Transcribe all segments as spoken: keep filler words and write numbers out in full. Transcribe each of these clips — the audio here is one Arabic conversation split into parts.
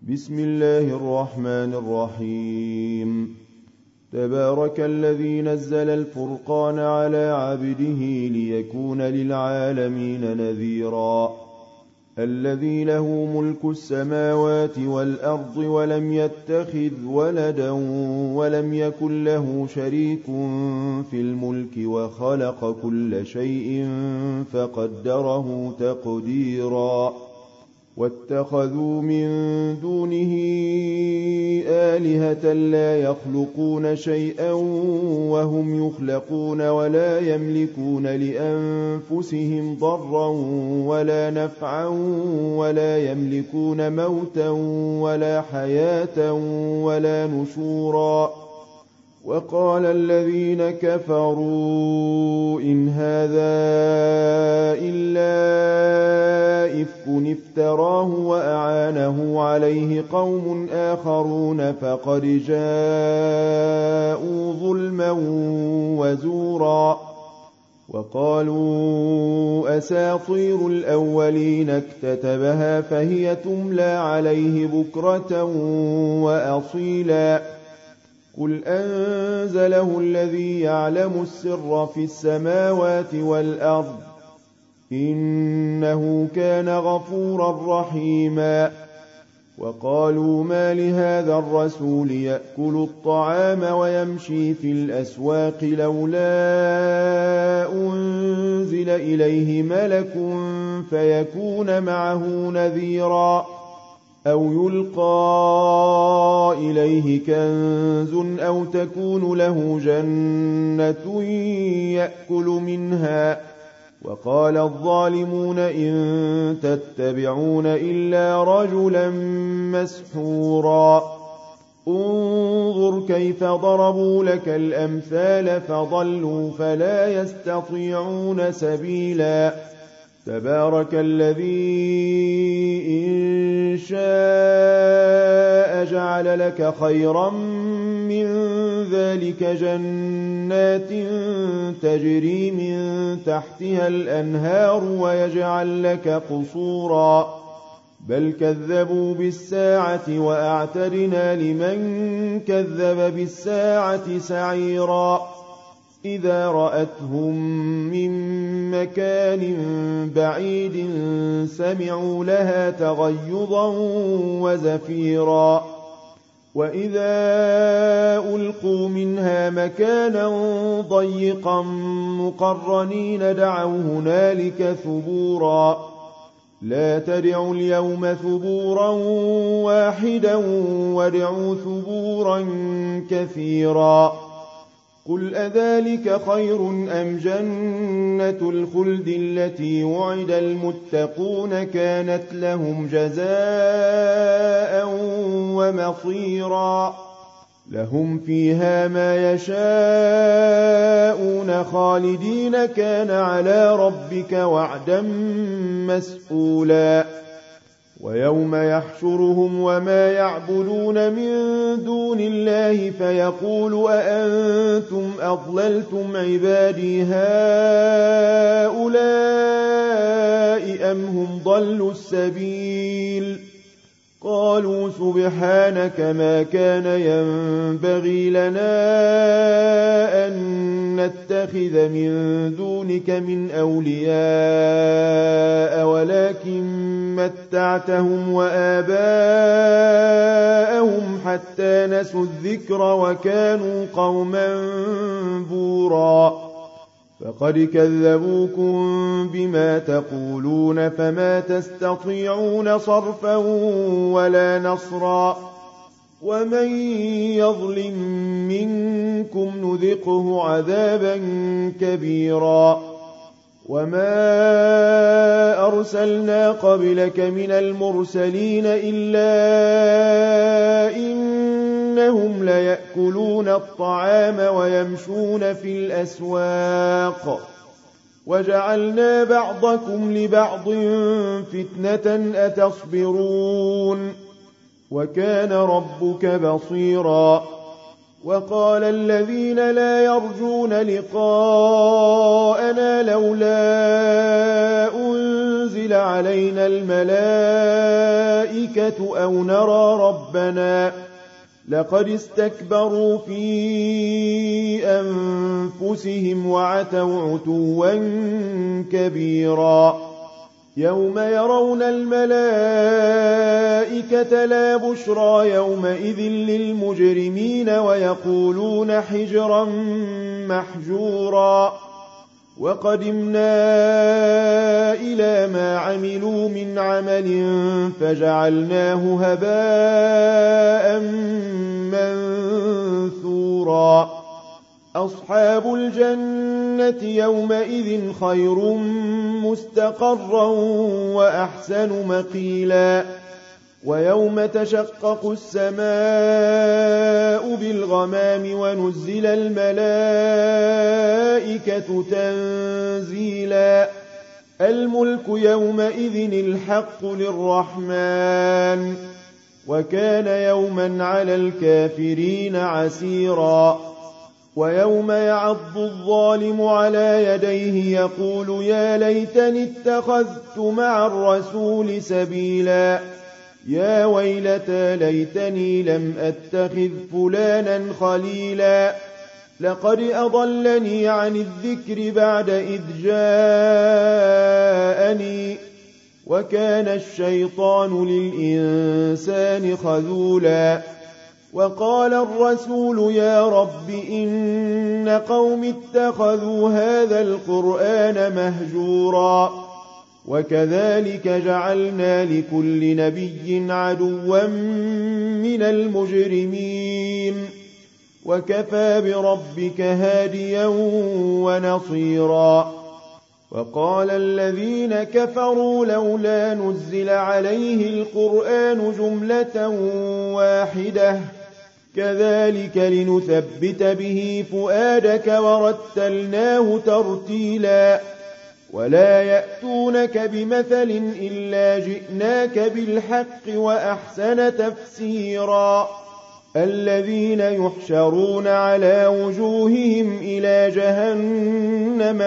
بسم الله الرحمن الرحيم. تبارك الذي نزل الفرقان على عبده ليكون للعالمين نذيرا. الذي له ملك السماوات والأرض ولم يتخذ ولدا ولم يكن له شريك في الملك وخلق كل شيء فقدره تقديرا. واتخذوا من دونه آلهة لا يخلقون شيئا وهم يخلقون ولا يملكون لأنفسهم ضرا ولا نفعا ولا يملكون موتا ولا حياة ولا نشورا. وقال الذين كفروا إن هذا إلا إفك افتراه وأعانه عليه قوم آخرون فقد جاءوا ظلما وزورا. وقالوا أساطير الأولين اكتتبها فهي تملى عليه بكرة وأصيلا. قل أنزله الذي يعلم السر في السماوات والأرض إنه كان غفورا رحيما. وقالوا ما لهذا الرسول يأكل الطعام ويمشي في الأسواق لولا أنزل إليه ملك فيكون معه نذيرا أو يلقى إليه كنز أو تكون له جنة يأكل منها. وقال الظالمون إن تتبعون إلا رجلا مسحورا. انظر كيف ضربوا لك الأمثال فضلوا فلا يستطيعون سبيلا. تبارك الذي إن شاء جعل لك خيرا من ذلك جنات تجري من تحتها الأنهار ويجعل لك قصورا. بل كذبوا بالساعة وأعتدنا لمن كذب بالساعة سعيرا. إذا رأتهم من مكان بعيد سمعوا لها تغيظا وزفيرا. وإذا ألقوا منها مكانا ضيقا مقرنين دعوا هنالك ثبورا. لا تدعوا اليوم ثبورا واحدا وادعوا ثبورا كثيرا. قل أذلك خير أم جنة الخلد التي وعد المتقون كانت لهم جزاء ومصيرا. لهم فيها ما يشاءون خالدين كان على ربك وعدا مسئولا. ويوم يحشرهم وما يعبدون من دون الله فيقول أأنتم أضللتم عبادي هؤلاء أم هم ضلوا السبيل. قالوا سبحانك ما كان ينبغي لنا أن نتخذ من دونك من أولياء ولكن متعتهم وآباءهم حتى نسوا الذكر وكانوا قوما بورا. فقد كذبوكم بما تقولون فما تستطيعون صرفا ولا نصرا. ومن يظلم منكم نذقه عذابا كبيرا. وما أرسلنا قبلك من المرسلين إلا إنهم ليأكلون الطعام ويمشون في الأسواق وجعلنا بعضكم لبعض فتنة أتصبرون وكان ربك بصيرا. وقال الذين لا يرجون لقاءنا لولا أنزل تنزل علينا الملائكة أو نرى ربنا لقد استكبروا في أنفسهم وعتوا عتوا كبيرا يوم يرون الملائكة لا بشرى يومئذ للمجرمين ويقولون حجرا محجورا وقدمنا إلى ما عملوا من عمل فجعلناه هباء منثورا أصحاب الجنة يومئذ خير مستقرا وأحسن مقيلا ويوم تشقق السماء بالغمام ونزل الملائكة تنزيلا الملك يومئذ الحق للرحمن وكان يوما على الكافرين عسيرا ويوم يعض الظالم على يديه يقول يا ليتني اتخذت مع الرسول سبيلا يا ويلتى ليتني لم أتخذ فلانا خليلا لقد أضلني عن الذكر بعد إذ جاءني وكان الشيطان للإنسان خذولا وقال الرسول يا رب إن قوم اتخذوا هذا القرآن مهجورا وكذلك جعلنا لكل نبي عدوا من المجرمين وكفى بربك هاديا ونصيرا وقال الذين كفروا لولا نزل عليه القرآن جملة واحدة كذلك لنثبت به فؤادك ورتلناه ترتيلا ولا يأتونك بمثل إلا جئناك بالحق وأحسن تفسيرا الذين يحشرون على وجوههم إلى جهنم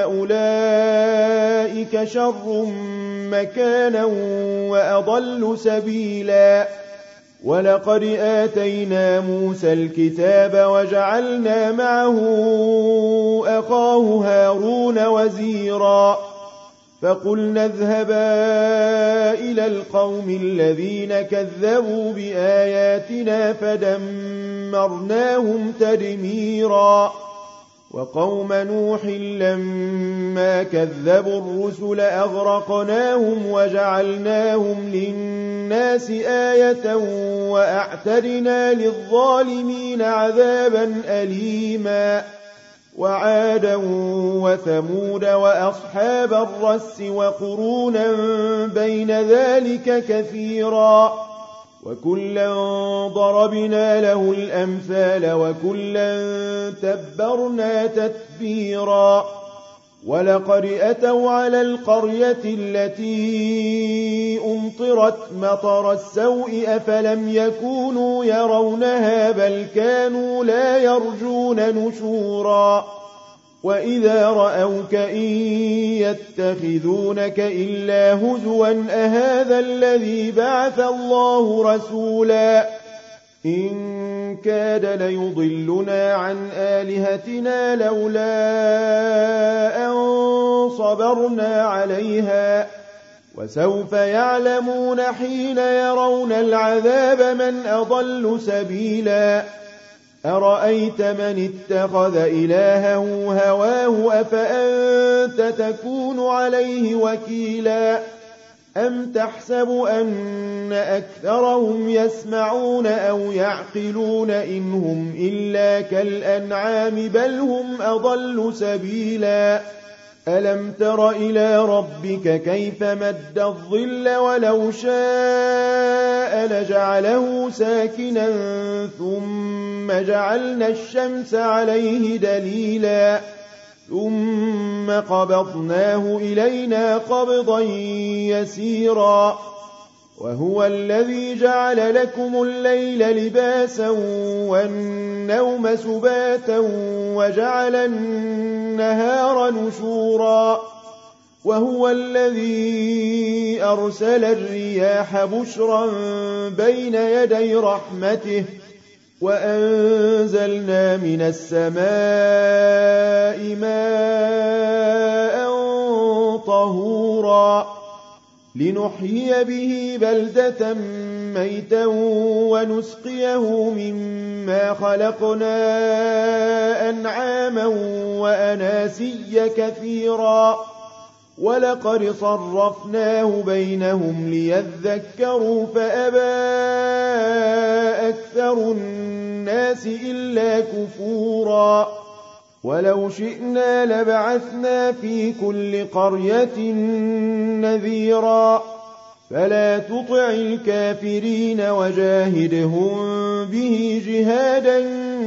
أولئك شر مكانا وأضل سبيلا ولقد آتينا موسى الكتاب وجعلنا معه أخاه هارون وزيرا فقلنا اذهبا إلى القوم الذين كذبوا بآياتنا فدمرناهم تدميرا وقوم نوح لما كذبوا الرسل أغرقناهم وجعلناهم للناس آية وأعتدنا للظالمين عذابا أليما وعادا وثمود وأصحاب الرس وقرونا بين ذلك كثيرا وكلا ضربنا له الأمثال وكلا تبرنا تتبيرا ولقد أتوا على القرية التي أمطرت مطر السوء أفلم يكونوا يرونها بل كانوا لا يرجون نشورا وإذا رأوك إن يتخذونك إلا هزوا أهذا الذي بعث الله رسولا إن كاد ليضلنا عن آلهتنا لولا أن صبرنا عليها وسوف يعلمون حين يرون العذاب من أضل سبيلا أرأيت من اتخذ إلهه هواه أفأنت تكون عليه وكيلا أم تحسب أن أكثرهم يسمعون أو يعقلون إن هم إلا كالأنعام بل هم أضل سبيلا ألم تر إلى ربك كيف مد الظل ولو شاء لجعله ساكنا ثم جعلنا الشمس عليه دليلا ثم قبضناه إلينا قبضا يسيرا وهو الذي جعل لكم الليل لباسا والنوم سباتا وجعل النهار نشورا وهو الذي أرسل الرياح بشرا بين يدي رحمته وأنزلنا من السماء ماء طهورا لنحيي به بلدة ميتا ونسقيه مما خلقنا أنعاما وأناسيا كثيرا ولقد صرفناه بينهم ليذكروا فأبى أكثر الناس إلا كفورا ولو شئنا لبعثنا في كل قرية نذيرا فلا تطع الكافرين وجاهدهم به جهادا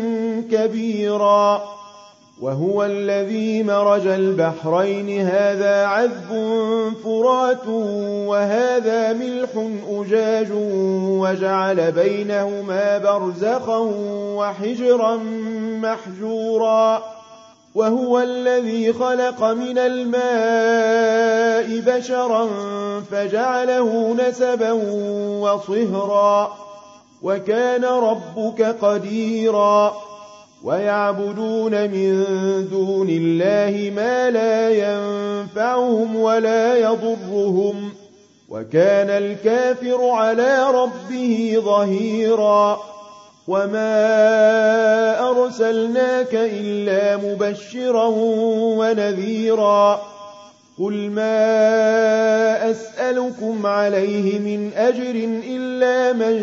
كبيرا وهو الذي مرج البحرين هذا عذب فرات وهذا ملح أجاج وجعل بينهما برزخا وحجرا محجورا وهو الذي خلق من الماء بشرا فجعله نسبا وصهرا وكان ربك قديرا ويعبدون من دون الله ما لا ينفعهم ولا يضرهم وكان الكافر على ربه ظهيرا وما أرسلناك إلا مبشرا ونذيرا قل ما أسألكم عليه من أجر إلا من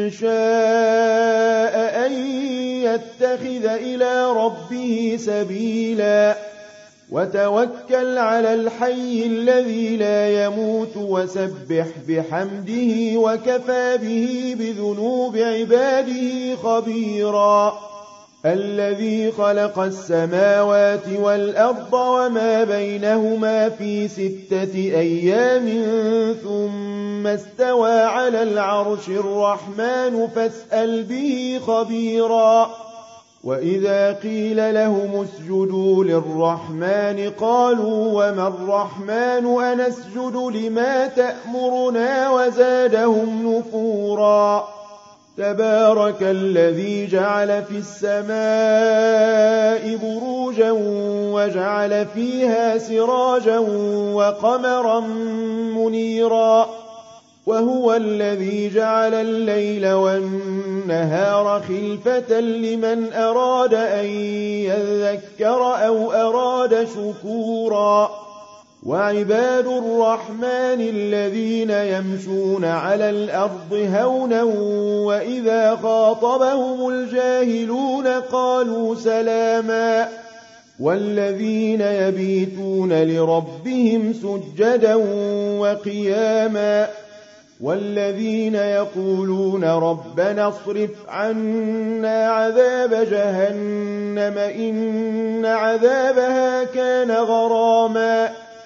شاء أن يتخذ إلى ربه سبيلا وتوكل على الحي الذي لا يموت وسبح بحمده وكفى به بذنوب عباده خبيرا الذي خلق السماوات والأرض وما بينهما في ستة أيام ثم استوى على العرش الرحمن فاسأل به خبيرا وإذا قيل لهم اسجدوا للرحمن قالوا وما الرحمن أنسجد لما تأمرنا وزادهم نفورا تبارك الذي جعل في السماء بروجا وجعل فيها سراجا وقمرا منيرا وهو الذي جعل الليل والنهار خلفة لمن أراد أن يذكر أو أراد شكورا وعباد الرحمن الذين يمشون على الأرض هونا وإذا خاطبهم الجاهلون قالوا سلاما والذين يبيتون لربهم سجدا وقياما والذين يقولون ربنا اصرف عنا عذاب جهنم إن عذابها كان غراما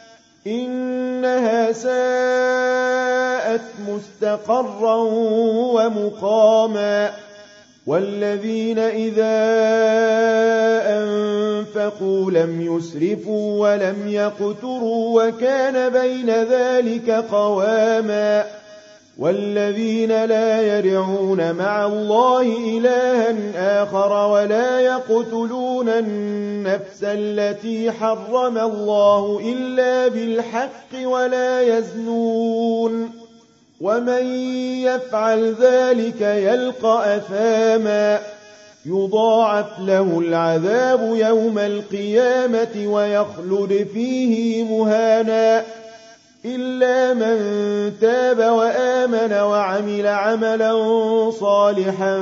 إنها ساءت مستقرا ومقاما والذين إذا أنفقوا لم يسرفوا ولم يقتروا وكان بين ذلك قواما والذين لا يدعون مع الله إلها آخر ولا يقتلون النفس التي حرم الله إلا بالحق ولا يزنون ومن يفعل ذلك يلقى أثاما يضاعف له العذاب يوم القيامة ويخلد فيه مهانا إلا من تاب وآمن وعمل عملا صالحا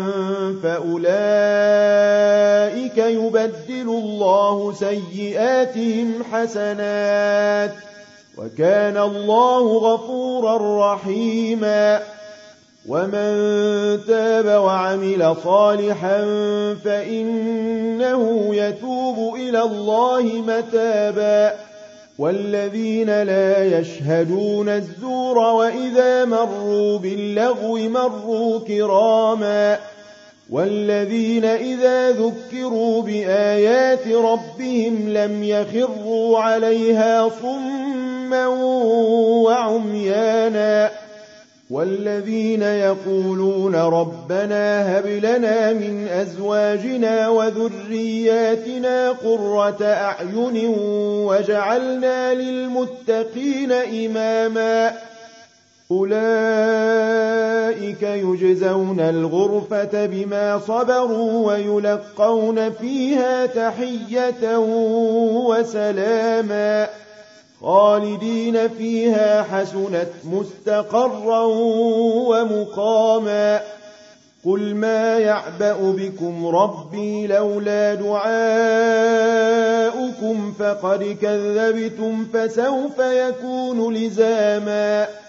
فأولئك يبدل الله سيئاتهم حسنات وكان الله غفورا رحيما ومن تاب وعمل صالحا فإنه يتوب إلى الله متابا والذين لا يشهدون الزور وإذا مروا باللغو مروا كراما والذين إذا ذكروا بآيات ربهم لم يخروا عليها صما صُمًّا وَعُمْيَانًا والذين يقولون ربنا هب لنا من أزواجنا وذرياتنا قرة أعين واجعلنا للمتقين إماما أولئك يجزون الغرفة بما صبروا ويلقون فيها تحية وسلاما خالدين فيها حسنت مستقرا ومقاما قل ما يعبأ بكم ربي لولا دعاؤكم فقد كذبتم فسوف يكون لزاما